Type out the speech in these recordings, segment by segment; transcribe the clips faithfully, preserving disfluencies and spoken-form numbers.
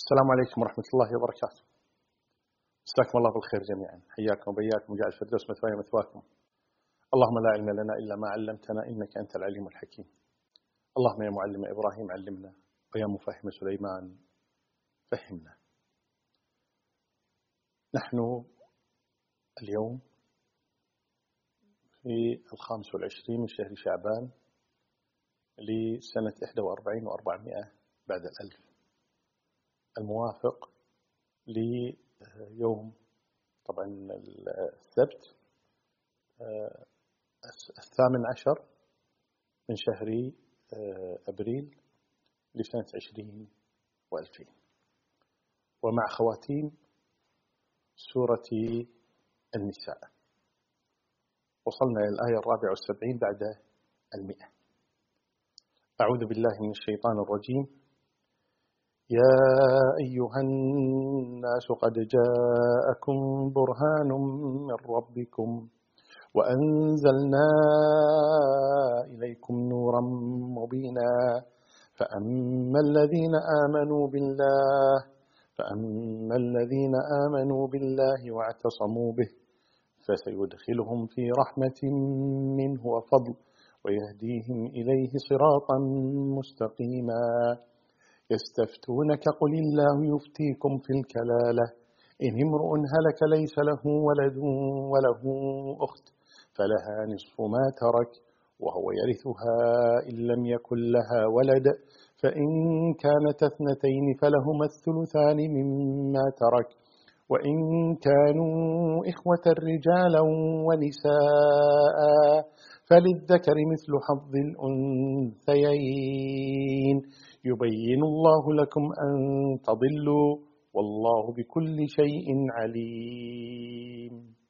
السلام عليكم ورحمة الله وبركاته. مساكم الله بالخير جميعا، حياكم وبياكم وجعل الفردوس مثواي مثواكم. اللهم لا علم لنا إلا ما علمتنا إنك أنت العليم الحكيم. اللهم يا معلم إبراهيم علمنا، ويا مفهم سليمان فهمنا. نحن اليوم في الخامس والعشرين من شهر شعبان لسنة إحدى وأربعين وأربعمائة بعد الألف، الموافق ليوم طبعا السبت الثامن عشر من شهر أبريل لسنة عشرين وألفين، ومع خواتيم سورة النساء. وصلنا إلى الآية الرابعة والسبعين بعد المئة. أعوذ بالله من الشيطان الرجيم. يا أيها الناس قد جاءكم برهان من ربكم وأنزلنا إليكم نورا مبينا فأما الذين آمنوا بالله فأما الذين آمنوا بالله واعتصموا به فسيدخلهم في رحمة منه وفضل ويهديهم إليه صراطا مستقيما. يستفتونك قل الله يفتيكم في الكلالة إن امرؤ هلك ليس له ولد وله أخت فلها نصف ما ترك وهو يرثها إن لم يكن لها ولد فإن كانت اثنتين فلهما الثلثان مما ترك وإن كانوا إخوة رجالا ونساء فللذكر مثل حظ الأنثيين يبين الله لكم أن تضلوا والله بكل شيء عليم.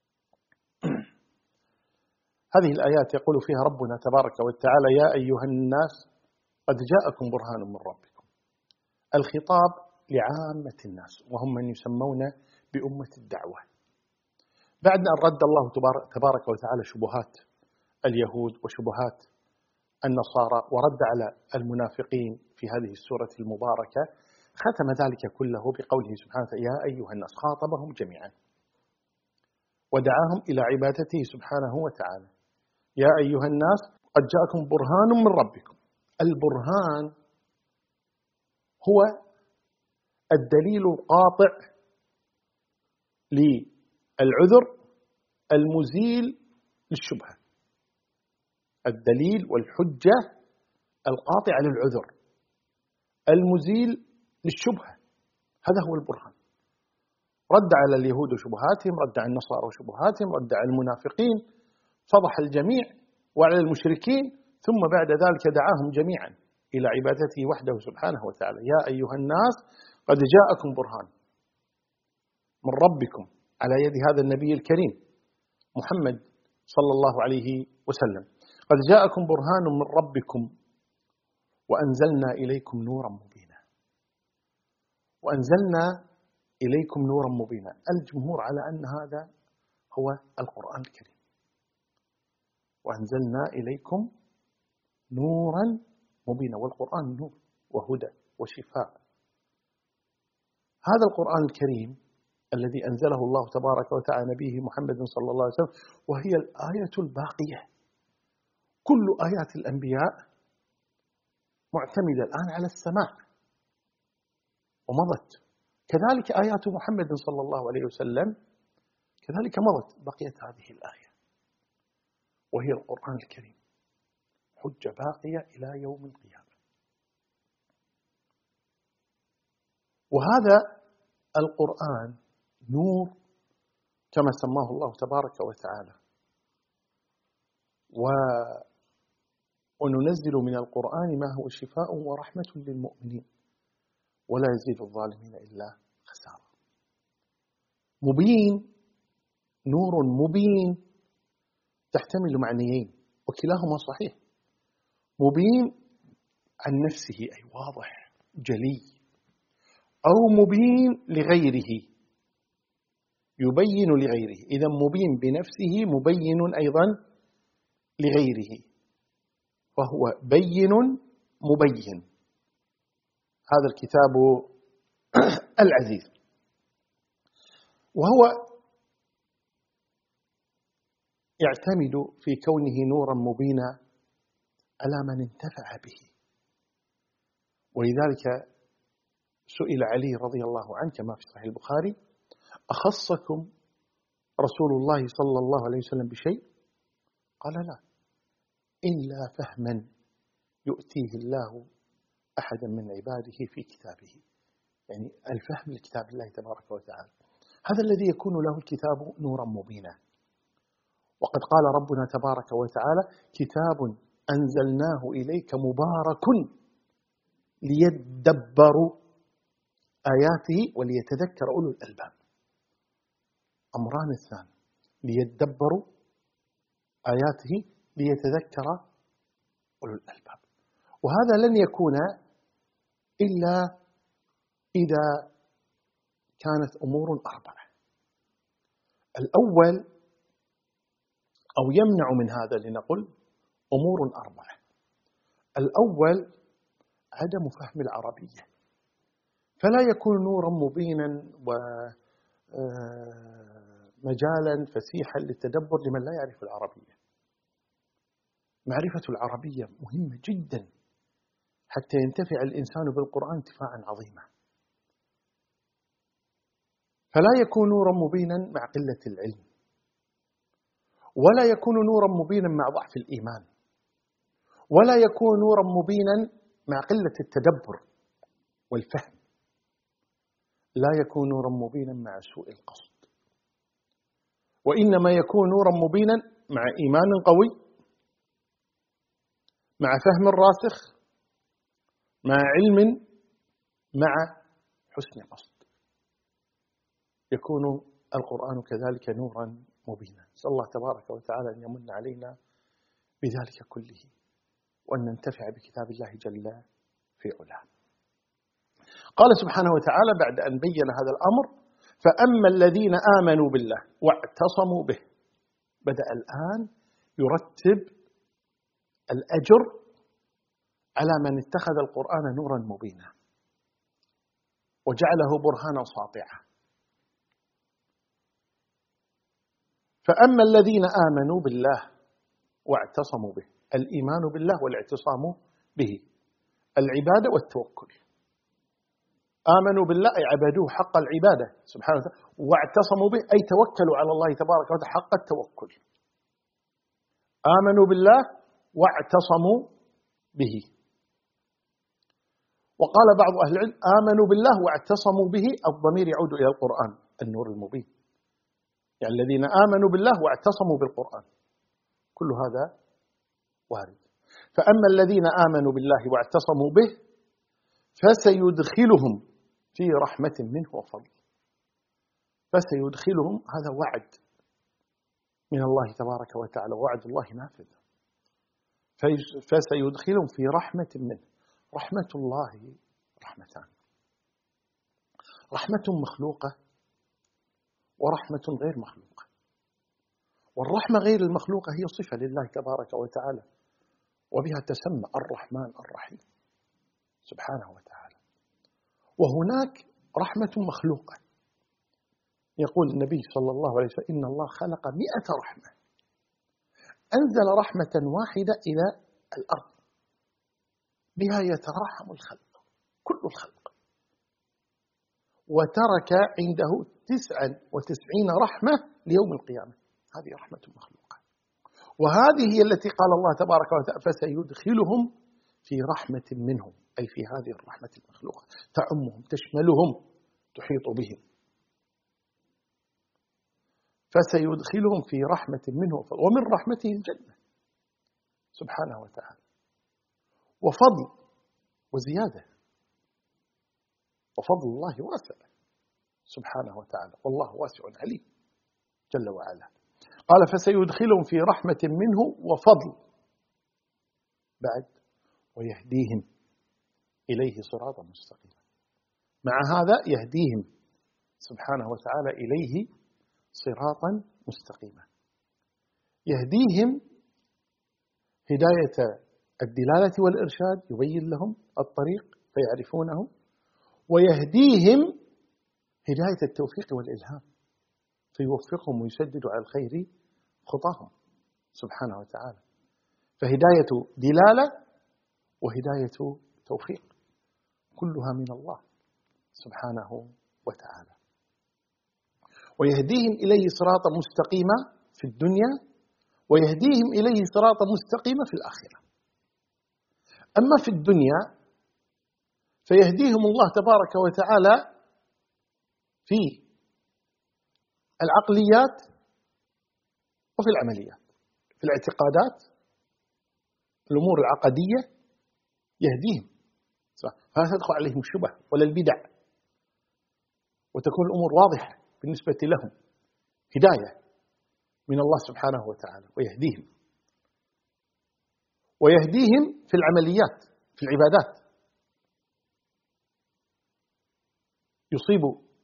هذه الآيات يقول فيها ربنا تبارك وتعالى: يا أيها الناس قد جاءكم برهان من ربكم. الخطاب لعامة الناس وهم من يسمون بأمة الدعوة، بعد أن رد الله تبارك وتعالى شبهات اليهود وشبهات النصارى ورد على المنافقين في هذه السورة المباركة، ختم ذلك كله بقوله سبحانه يا أيها الناس، خاطبهم جميعا ودعاهم إلى عبادته سبحانه وتعالى. يا أيها الناس قد جاءكم برهان من ربكم. البرهان هو الدليل القاطع للعذر المزيل للشبهة، الدليل والحجة القاطعة للعذر المزيل للشبهة، هذا هو البرهان. رد على اليهود وشبهاتهم، رد على النصارى وشبهاتهم، رد على المنافقين، فضح الجميع وعلى المشركين، ثم بعد ذلك دعاهم جميعا إلى عبادته وحده سبحانه وتعالى. يا أيها الناس قد جاءكم برهان من ربكم على يد هذا النبي الكريم محمد صلى الله عليه وسلم. قد جاءكم برهان من ربكم وأنزلنا إليكم نورا مبينا. وأنزلنا إليكم نورا مبينا، الجمهور على أن هذا هو القرآن الكريم. وأنزلنا إليكم نورا مبينا، والقرآن نور وهدى وشفاء. هذا القرآن الكريم الذي أنزله الله تبارك وتعالى نبيه محمد صلى الله عليه وسلم، وهي الآية الباقية. كل آيات الأنبياء معتمدة الآن على السماع ومضت، كذلك آيات محمد صلى الله عليه وسلم كذلك مضت، بقيت هذه الآية وهي القرآن الكريم، حجة باقية إلى يوم القيامة. وهذا القرآن نور كما سماه الله تبارك وتعالى، و وننزل من القرآن ما هو شفاء ورحمة للمؤمنين ولا يزيد الظالمين إلا خسارة. مبين، نور مبين تحتمل معنيين وكلاهما صحيح. مبين عن نفسه أي واضح جلي، أو مبين لغيره يبين لغيره. إذا مبين بنفسه مبين أيضا لغيره، فهو بين مبين. هذا الكتاب العزيز. وهو يعتمد في كونه نورا مبينا على من انتفع به. ولذلك سئل علي رضي الله عنه كما في صحيح البخاري: أخصكم رسول الله صلى الله عليه وسلم بشيء؟ قال: لا، إلا فهما يؤتيه الله أحدا من عباده في كتابه. يعني الفهم لكتاب الله تبارك وتعالى، هذا الذي يكون له الكتاب نورا مبينا. وقد قال ربنا تبارك وتعالى: كتاب أنزلناه إليك مبارك ليدبروا آياته وليتذكر أولو الألباب. أمران الثاني: ليدبروا آياته ليتذكر أولو الألباب. وهذا لن يكون إلا إذا كانت أمور أربعة. الأول أو يمنع من هذا لنقل أمور أربعة. الأول عدم فهم العربية، فلا يكون نورا مبينا ومجالا فسيحا للتدبر لمن لا يعرف العربية. معرفة العربية مهمة جدا حتى ينتفع الإنسان بالقرآن انتفاعا عظيما. فلا يكون نورا مبينا مع قلة العلم، ولا يكون نورا مبينا مع ضعف الإيمان، ولا يكون نورا مبينا مع قلة التدبر والفهم، لا يكون نورا مبينا مع سوء القصد. وإنما يكون نورا مبينا مع إيمان قوي، مع فهم راسخ، مع علم، مع حسن قصد. يكون القرآن كذلك نورا مبينا. نسأل الله تبارك وتعالى أن يمن علينا بذلك كله، وأن ننتفع بكتاب الله جل في علاه. قال سبحانه وتعالى بعد أن بين هذا الأمر: فأما الذين آمنوا بالله واعتصموا به. بدأ الآن يرتب الأجر على من اتخذ القرآن نورا مبينا وجعله برهانا ساطعا. فأما الذين آمنوا بالله واعتصموا به. الإيمان بالله والاعتصام به، العبادة والتوكل. آمنوا بالله أي عبدوه حق العبادة سبحانه وتعالى، واعتصموا به أي توكلوا على الله تبارك وتعالى حق التوكل. آمنوا بالله واعتصموا به. وقال بعض أهل العلم: آمنوا بالله واعتصموا به، الضمير يعود إلى القرآن النور المبين، يعني الذين آمنوا بالله واعتصموا بالقرآن. كل هذا وارد. فأما الذين آمنوا بالله واعتصموا به فسيدخلهم في رحمة منه وفضل. فسيدخلهم، هذا وعد من الله تبارك وتعالى، وعد الله نافذ. فسيدخلهم في رحمة منه. رحمة الله رحمتان: رحمة مخلوقة ورحمة غير مخلوقة. والرحمة غير المخلوقة هي صفة لله تبارك وتعالى، وبها تسمى الرحمن الرحيم سبحانه وتعالى. وهناك رحمة مخلوقة، يقول النبي صلى الله عليه وسلم: إن الله خلق مئة رحمة، أنزل رحمة واحدة إلى الأرض بها يتراحم الخلق، كل الخلق، وترك عنده تسعا وتسعين رحمة ليوم القيامة. هذه رحمة مخلوقة. وهذه هي التي قال الله تبارك وتعالى: فسيدخلهم في رحمة منهم، أي في هذه الرحمة المخلوقة، تعمهم، تشملهم، تحيط بهم. فسيدخلهم في رحمة منه ومن رحمته الجنة سبحانه وتعالى، وفضل وزيادة. وفضل الله واسع سبحانه وتعالى، والله واسع عليم جل وعلا. قال: فسيدخلهم في رحمة منه وفضل، بعد ويهديهم إليه صراطا مستقيما. مع هذا يهديهم سبحانه وتعالى إليه صراطا مستقيما. يهديهم هداية الدلالة والإرشاد، يبين لهم الطريق فيعرفونه، ويهديهم هداية التوفيق والإلهام، فيوفقهم ويسدد على الخير خطاهم سبحانه وتعالى. فهداية دلالة وهداية توفيق كلها من الله سبحانه وتعالى. ويهديهم إليه صراطا مستقيما في الدنيا، ويهديهم إليه صراطا مستقيما في الآخرة. أما في الدنيا فيهديهم الله تبارك وتعالى في العقليات وفي العمليات. في الاعتقادات، في الأمور العقدية يهديهم، فلا تدخل عليهم الشبه ولا البدع، وتكون الأمور واضحة بالنسبة لهم، هداية من الله سبحانه وتعالى ويهديهم. ويهديهم في العمليات، في العبادات، يصيب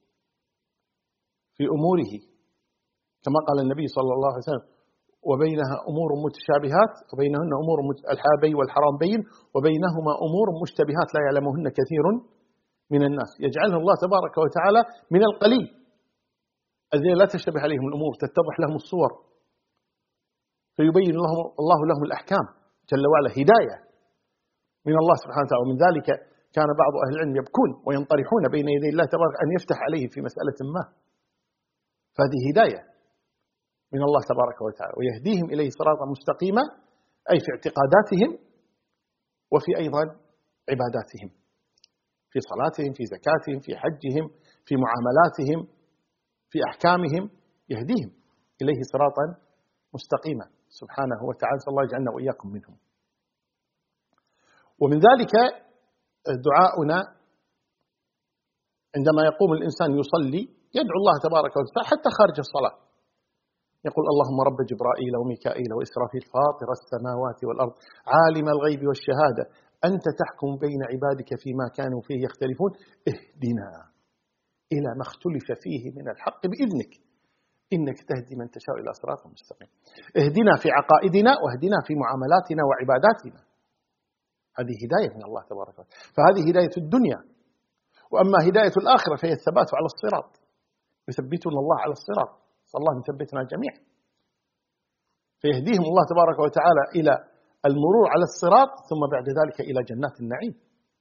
في أموره كما قال النبي صلى الله عليه وسلم: وبينها أمور متشابهات وبينهن أمور الحابي والحرام بين وبينهما أمور مشتبهات لا يعلمهن كثير من الناس. يجعله الله تبارك وتعالى من القليل الذين لا تشتبه عليهم الأمور، تتضح لهم الصور، فيبين لهم الله لهم الأحكام جل وعلا، هداية من الله سبحانه وتعالى. ومن ذلك كان بعض أهل العلم يبكون وينطرحون بين يدي الله تبارك أن يفتح عليه في مسألة ما، فهذه هداية من الله تبارك وتعالى. ويهديهم إليه صراطا مستقيما، أي في اعتقاداتهم وفي أيضا عباداتهم، في صلاتهم، في زكاتهم، في حجهم، في معاملاتهم، في أحكامهم، يهديهم إليه صراطا مستقيما سبحانه وتعالى. صلى الله يجعلنا وإياكم منهم. ومن ذلك دعاؤنا عندما يقوم الإنسان يصلي، يدعو الله تبارك وتعالى حتى خارج الصلاة، يقول: اللهم رب جبرائيل وميكائيل وإسرافيل فاطر السماوات والأرض عالم الغيب والشهادة أنت تحكم بين عبادك فيما كانوا فيه يختلفون اهدنا إلى ما اختلف فيه من الحق بإذنك إنك تهدي من تشاء إلى صراط مستقيم. اهدنا في عقائدنا واهدنا في معاملاتنا وعباداتنا، هذه هداية من الله تبارك وتعالى. فهذه هداية الدنيا. وأما هداية الآخرة فهي الثبات على الصراط، يثبتنا الله على الصراط، صلى الله يثبتنا جميعا. فيهديهم الله تبارك وتعالى إلى المرور على الصراط، ثم بعد ذلك إلى جنات النعيم.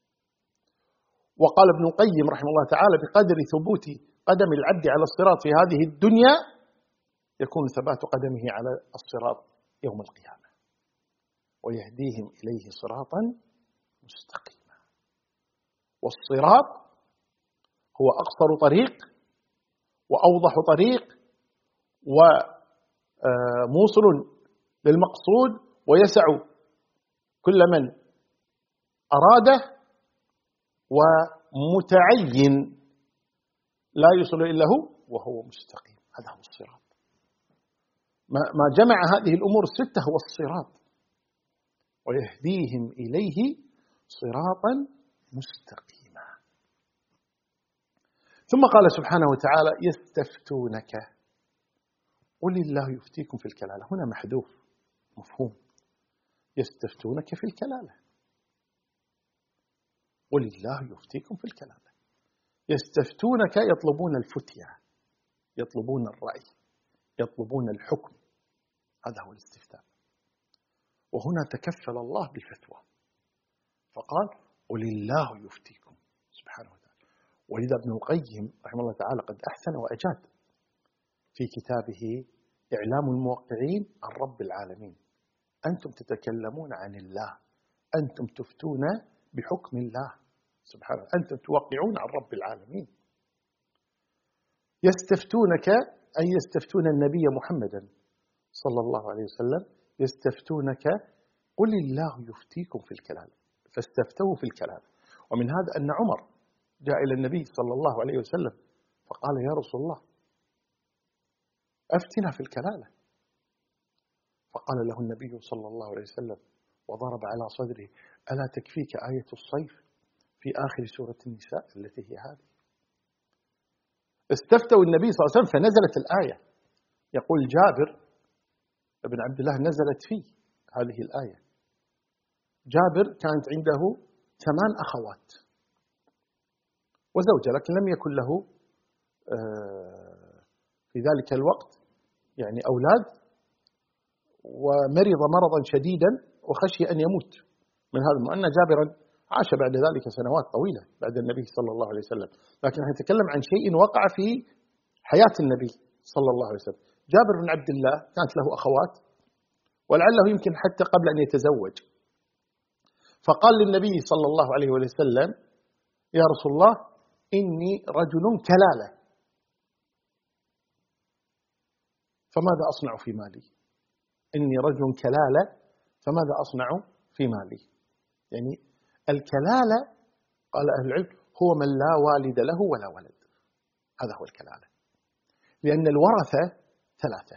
وقال ابن القيم رحمه الله تعالى: بقدر ثبوت قدم العبد على الصراط في هذه الدنيا يكون ثبات قدمه على الصراط يوم القيامة. ويهديهم إليه صراطا مستقيما. والصراط هو أقصر طريق وأوضح طريق وموصل للمقصود، ويسع كل من أراده، ومتعين لا يصل إلا هو وهو مستقيم. هذا هو الصراط. ما جمع هذه الأمور الستة هو الصراط. ويهديهم إليه صراطا مستقيما. ثم قال سبحانه وتعالى: يستفتونك قل الله يفتيكم في الكلالة. هنا محذوف مفهوم، يستفتونك في الكلالة، قل الله يفتيكم في الكلالة. يستفتونك يطلبون الفتية، يطلبون الرأي، يطلبون الحكم، هذا هو الاستفتاء. وهنا تكفل الله بالفتوى فقال: قل الله يفتيكم سبحانه وتعالى. ولذا ابن القيم رحمه الله تعالى قد أحسن وأجاد في كتابه إعلام الموقعين عن رب العالمين: أنتم تتكلمون عن الله، أنتم تفتون بحكم الله سبحانه، أنتم توقعون عن رب العالمين. يستفتونك أي يستفتون النبي محمدا صلى الله عليه وسلم، يستفتونك قل الله يفتيكم في الكلالة، فاستفتوا في الكلالة. ومن هذا أن عمر جاء إلى النبي صلى الله عليه وسلم فقال: يا رسول الله أفتنا في الكلالة. فقال له النبي صلى الله عليه وسلم وضرب على صدره: ألا تكفيك آية الصيف في آخر سورة النساء التي هي هذه؟ استفتوا النبي صلى الله عليه وسلم فنزلت الآية. يقول جابر بن عبد الله: نزلت فيه هذه الآية. جابر كانت عنده ثمان أخوات، وزوجة، لكن لم يكن له في ذلك الوقت يعني أولاد، ومرض مرضا شديدا وخشي أن يموت من هذا، أن جابرا عاش بعد ذلك سنوات طويلة بعد النبي صلى الله عليه وسلم، لكن نتكلم عن شيء وقع في حياة النبي صلى الله عليه وسلم. جابر بن عبد الله كانت له أخوات، ولعله يمكن حتى قبل أن يتزوج، فقال للنبي صلى الله عليه وسلم: يا رسول الله إني رجل كلالة، فماذا أصنع في مالي؟ إني رجل كلالة فماذا أصنع في مالي؟ يعني الكلالة قال أهل العلم هو من لا والد له ولا ولد، هذا هو الكلالة. لأن الورثة ثلاثة: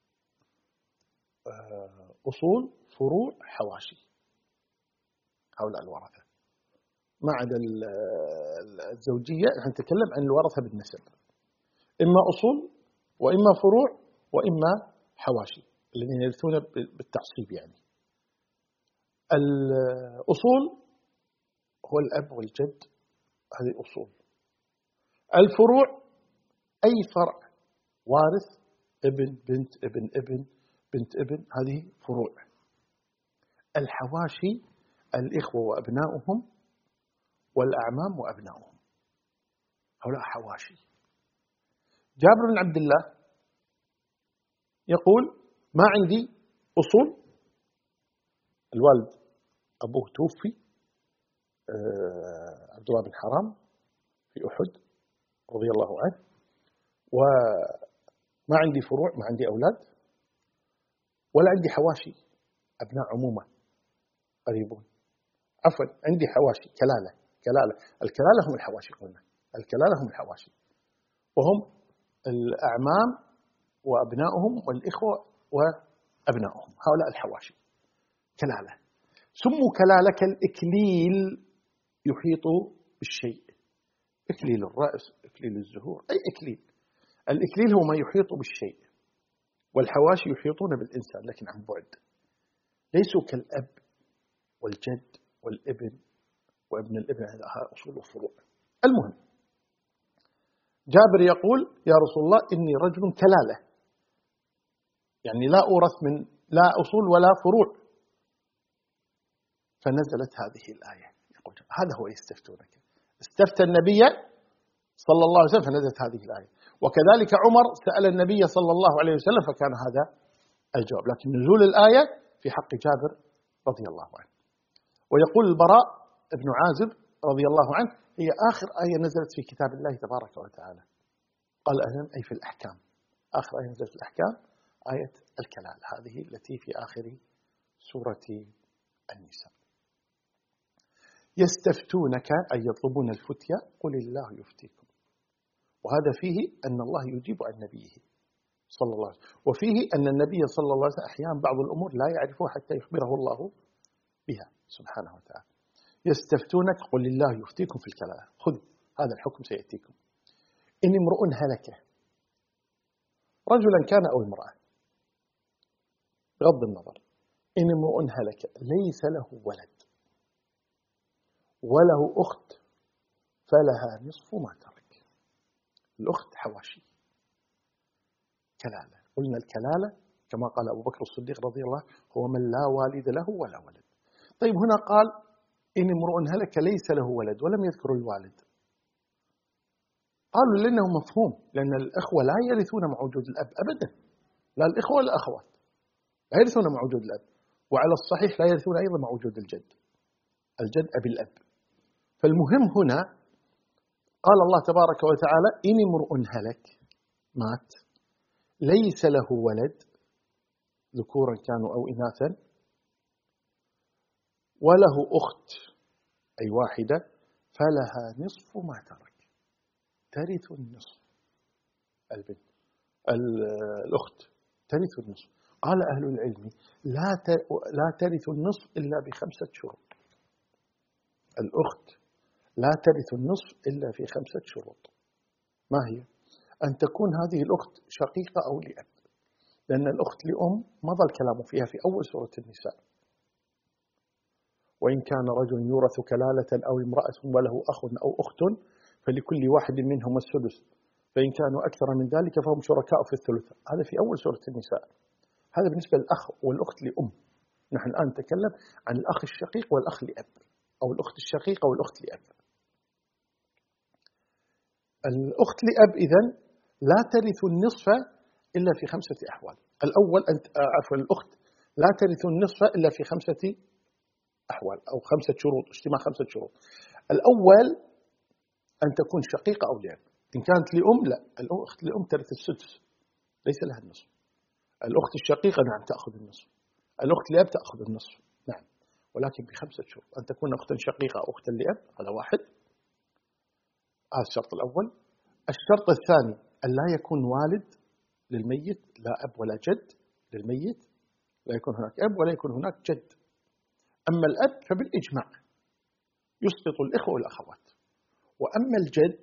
أصول، فروع، حواشي، هؤلاء الورثة، ما عدا الزوجية. نحن نتكلم عن الورثة بالنسب، إما أصول وإما فروع وإما حواشي الذين يرثون بالتعصيب. يعني الأصول هو الأب والجد، هذه أصول. الفروع أي فرع وارث، ابن بنت ابن ابن بنت ابن، هذه فروع. الحواشي الإخوة وأبناؤهم والأعمام وأبناؤهم، هؤلاء حواشي. جابر بن عبد الله يقول: ما عندي أصول، الوالد أبوه توفي، عبد الله بن حرام في أحد رضي الله عنه، وما عندي فروع، ما عندي أولاد، ولا عندي حواشي أبناء عمومة قريبون، عفوا عندي حواشي كلالة. كلالة الكلالة هم الحواشي، قلنا الكلالة هم الحواشي، وهم الأعمام وأبنائهم والإخوة وأبنائهم، هؤلاء الحواشي كلالة. سموا كلالة كالإكليل يحيط بالشيء، إكليل الرأس، إكليل الزهور، أي إكليل. الإكليل هو ما يحيط بالشيء، والحواشي يحيطون بالإنسان لكن عن بعد، ليسوا كالأب والجد والابن وابن الابن، هذا أصول وفروع. المهم، جابر يقول: يا رسول الله إني رجل كلالة، يعني لا أورث من لا أصول ولا فروع. فنزلت هذه الآية، يقول هذا هو يستفتونك، استفتى النبي صلى الله عليه وسلم فنزلت هذه الآية. وكذلك عمر سأل النبي صلى الله عليه وسلم فكان هذا الجواب، لكن نزول الآية في حق جابر رضي الله عنه. ويقول البراء ابن عازب رضي الله عنه: هي آخر آية نزلت في كتاب الله تبارك وتعالى. قال أهلا أي في الأحكام، آخر آية نزلت في الأحكام آية الكلال، هذه التي في آخر سورة النساء. يستفتونك أي يطلبون الفتية، قل الله يفتيكم. وهذا فيه أن الله يجيب عن نبيه صلى الله عليه وسلم، وفيه أن النبي صلى الله عليه وسلم أحيانا بعض الأمور لا يعرفها حتى يخبره الله بها سبحانه وتعالى. يستفتونك قل الله يفتيكم في الكلالة، خذوا هذا الحكم سيأتيكم. إن امرؤ هلك، رجلا كان أو امرأة بغض النظر، إن امرؤ هلك ليس له ولد وله أخت فلها نصف ما ترك. الأخت حواشي كلالة، قلنا الكلالة كما قال أبو بكر الصديق رضي الله هو من لا والد له ولا ولد. طيب هنا قال إن امرؤ هلك ليس له ولد ولم يذكر الوالد، قالوا لأنه مفهوم، لأن الأخوة لا يرثون مع وجود الأب أبدا، لا الإخوة ولا الأخوات لا يرثون مع وجود الأب، وعلى الصحيح لا يرثون أيضا مع وجود الجد، الجد أبي الأب. فالمهم هنا قال الله تبارك وتعالى: إن امرؤ هلك مات ليس له ولد ذكورا كانوا أو إناثا وله أخت أي واحدة فلها نصف ما ترك، ترث النصف. البنت الأخت ترث النصف. قال أهل العلم: لا لا ترث النصف إلا بخمسة شروط. الأخت لا ترث النصف إلا في خمسة شروط. ما هي؟ أن تكون هذه الأخت شقيقة أو لأب، لأن الأخت لأم مضى الكلام فيها في أول سورة النساء. وإن كان رجل يورث كلالة أو امرأة وله أخ أو أخت فلكل واحد منهم السدس فإن كانوا أكثر من ذلك فهم شركاء في الثلث. هذا في أول سورة النساء. هذا بالنسبة للأخ والأخت لأم. نحن الآن نتكلم عن الأخ الشقيق والأخ لأب، أو الأخت الشقيقة والأخت لأب. الأخت لأب إذن لا ترث النصف إلا في خمسة أحوال. الأول أن عفوا الأخت لا ترث النصف إلا في خمسة أحوال أو خمسة شروط، اجتماع خمسة شروط. الأول أن تكون شقيقة أو لأب. إن كانت لأم لا، الأخت لأم ترث السدس ليس لها النصف. الأخت الشقيقة نعم تأخذ النصف، الأخت لأب تأخذ النصف نعم، ولكن بخمسة شروط. أن تكون أختا شقيقة أو أختا لأب، هذا واحد، هذا الشرط الأول. الشرط الثاني أن لا يكون والد للميت، لا أب ولا جد للميت، لا يكون هناك أب ولا يكون هناك جد. أما الأب فبالإجماع يسقط الإخوة والأخوات، وأما الجد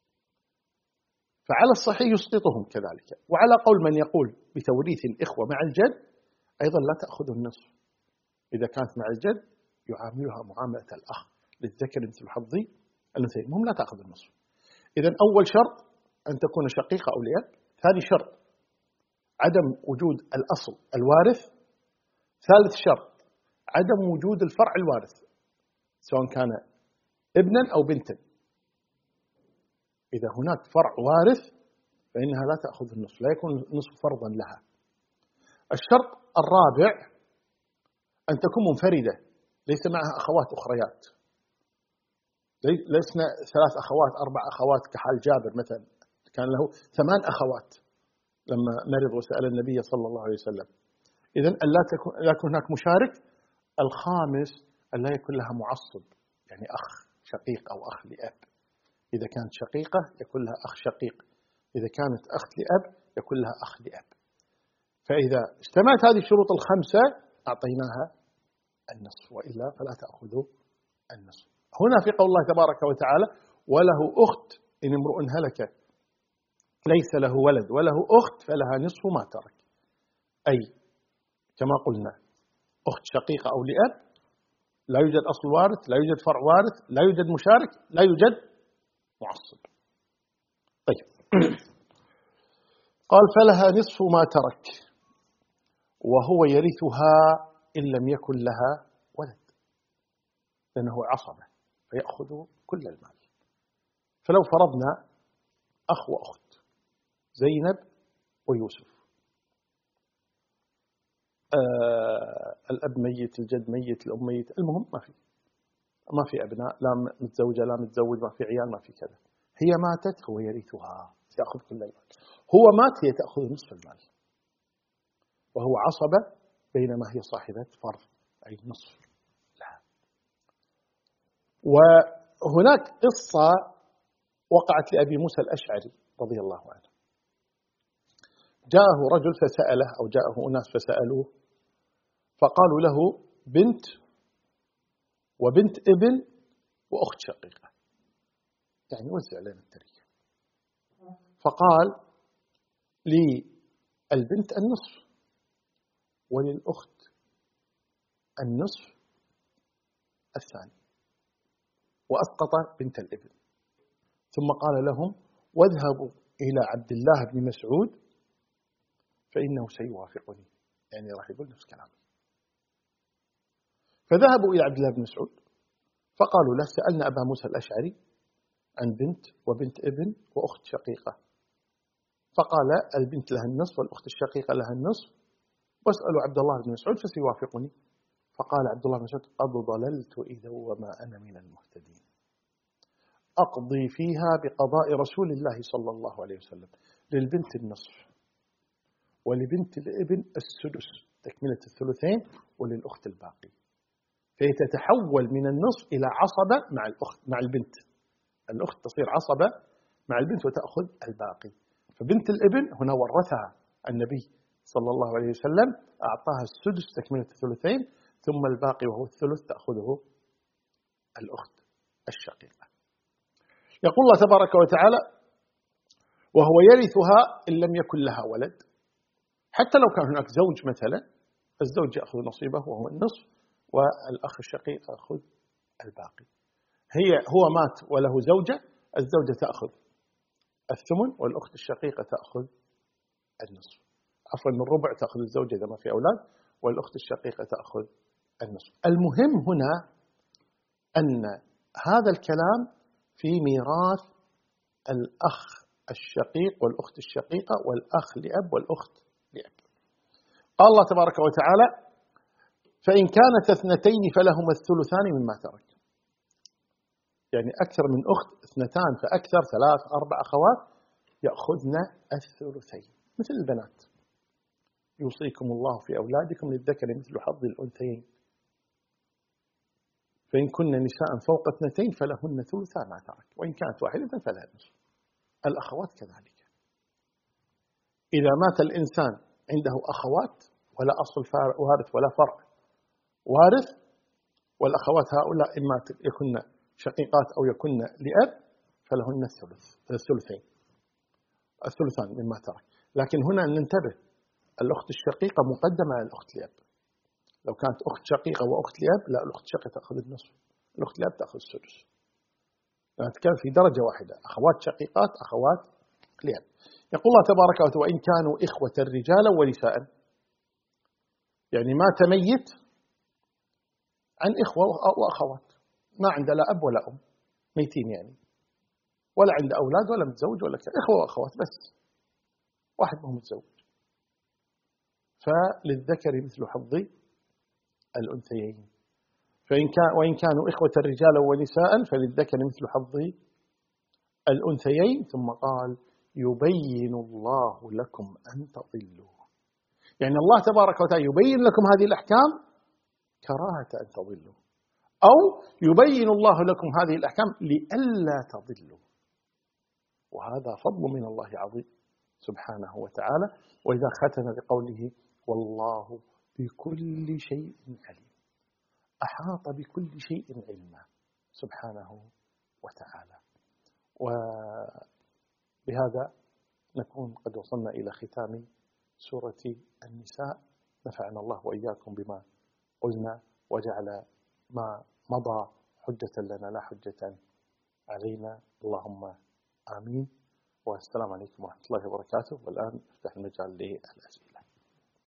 فعلى الصحيح يسقطهم كذلك. وعلى قول من يقول بتوريث الإخوة مع الجد أيضا لا تأخذ النصف. إذا كانت مع الجد يعاملها معاملة الأخ، للذكر مثل حظ الأنثيين، هم لا تأخذ النصف. إذن أول شرط أن تكون شقيقة أو لأب. ثاني شرط عدم وجود الأصل الوارث. ثالث شرط عدم وجود الفرع الوارث سواء كان ابنا أو بنتا. إذا هناك فرع وارث فإنها لا تأخذ النصف، لا يكون النصف فرضا لها. الشرط الرابع أن تكون منفردة ليس معها أخوات أخريات، لسنا ثلاث أخوات أربع أخوات كحال جابر مثلا كان له ثمان أخوات لما مرض وسأل النبي صلى الله عليه وسلم. إذن لا تكون لا يكون هناك مشارك. الخامس أن لا يكون لها معصب، يعني أخ شقيق أو أخ لأب. إذا كانت شقيقة يكون لها أخ شقيق، إذا كانت أخت لأب يكون لها أخ لأب. فإذا اجتمعت هذه الشروط الخمسة أعطيناها النصف، وإلا فلا تأخذ النصف. هنا في قول الله تبارك وتعالى وله أخت إن امرؤ هلك ليس له ولد وله أخت فلها نصف ما ترك، أي كما قلنا أخت شقيقة أو لأب، لا يوجد أصل وارث، لا يوجد فرع وارث، لا يوجد مشارك، لا يوجد معصب. طيب قال فلها نصف ما ترك وهو يرثها إن لم يكن لها ولد، لأنه عصبة فيأخذ كل المال. فلو فرضنا أخ وأخت زينب ويوسف، آه الأب ميت، الجد ميت، الأم ميت، المهم ما في ما في أبناء، لا متزوجة لا متزوج، ما في عيال، ما في كذا. هي ماتت هو يرثها تأخذ كل المال، هو مات هي تأخذ نصف المال، وهو عصبة بينما هي صاحبة فرض أي نصف لها. وهناك قصة وقعت لأبي موسى الأشعري رضي الله عنه. جاءه رجل فسأله، أو جاءه أناس فسألوه، فقالوا له بنت وبنت ابن وأخت شقيقة، يعني وزع لنا التركة. فقال لي البنت النصف وللأخت النصف الثاني، وأسقط بنت الابن. ثم قال لهم واذهبوا إلى عبد الله بن مسعود فإنه سيوافقني، يعني راح يقول نفس كلامي. فذهبوا إلى عبد الله بن مسعود فقالوا له سألنا أبا موسى الأشعري عن بنت وبنت ابن وأخت شقيقة، فقال البنت لها النصف والأخت الشقيقة لها النصف، واسألوا عبد الله بن مسعود فسيوافقني. فقال عبد الله بن مسعود قد ضللت إذا وما أنا من المهتدين، أقضي فيها بقضاء رسول الله صلى الله عليه وسلم، للبنت النصف ولبنت الابن السدس تكملة الثلثين وللأخت الباقي. فهي تتحول من النصف إلى عصبة مع الأخت مع البنت، الأخت تصير عصبة مع البنت وتأخذ الباقي. فبنت الابن هنا ورثها النبي صلى الله عليه وسلم، أعطاها السدس تكملة الثلثين، ثم الباقي وهو الثلث تأخذه الأخت الشقيقة. يقول الله تبارك وتعالى وهو يرثها إن لم يكن لها ولد، حتى لو كان هناك زوج مثلا، الزوج يأخذ نصيبه وهو النصف، والأخ الشقيق يأخذ الباقي. هي هو مات وله زوجة، الزوجة تأخذ الثمن والأخت الشقيقة تأخذ النصف. عفوا الربع تأخذ الزوجة إذا ما في أولاد، والأخت الشقيقة تأخذ النصف. المهم هنا أن هذا الكلام في ميراث الأخ الشقيق والأخت الشقيقة والأخ لأب والأخت لأب. قال الله تبارك وتعالى: فإن كانت اثنتين فلهما الثلثان مما ترك. يعني أكثر من أخت، اثنتان فأكثر، ثلاث أربع أخوات يأخذن الثلثين مثل البنات. يوصيكم الله في أولادكم للذكر مثل حظ الأنثيين، فإن كن نساء فوق اثنتين فلهن ثلثا ما ترك، وإن كانت واحدة فلها النصف. الأخوات كذلك، إذا مات الإنسان عنده أخوات ولا أصل وارث ولا فرع وارث، والأخوات هؤلاء إما يكن شقيقات أو يكن لأب فلهن الثلث الثلثين الثلثان مما ترك. لكن هنا ننتبه، الأخت الشقيقة مقدمة على الأخت لأب. لو كانت أخت شقيقة وأخت لأب، لا، الأخت الشقيقة تأخذ النصف، الأخت لأب تأخذ السدس. نتكلم في درجة واحدة، أخوات شقيقات أخوات لأب. يقول الله تبارك وتعالى: وإن كانوا إخوة رجالا ونساء. يعني ما تميت عن إخوة وأخوات، ما عنده لا أب ولا أم، ميتين يعني، ولا عنده أولاد ولا متزوج ولا كذا، إخوة وأخوات بس، واحد منهم متزوج، فللذكر مثل حظ الأنثيين. فإن كان وإن كانوا إخوة رجالا ونساء فللذكر مثل حظ الأنثيين. ثم قال: يبين الله لكم أن تضلوا. يعني الله تبارك وتعالى يبين لكم هذه الأحكام كراهة أن تضلوا، أو يبين الله لكم هذه الأحكام لئلا تضلوا. وهذا فضل من الله عظيم سبحانه وتعالى. وإذا ختم بقوله: والله بكل شيء عليم، أحاط بكل شيء علما سبحانه وتعالى. وبهذا نكون قد وصلنا إلى ختام سورة النساء. نفعنا الله وإياكم بما قلنا، وجعل ما مضى حجة لنا لا حجة علينا، اللهم آمين. والسلام عليكم ورحمة الله وبركاته. والآن نفتح المجال للأسئلة.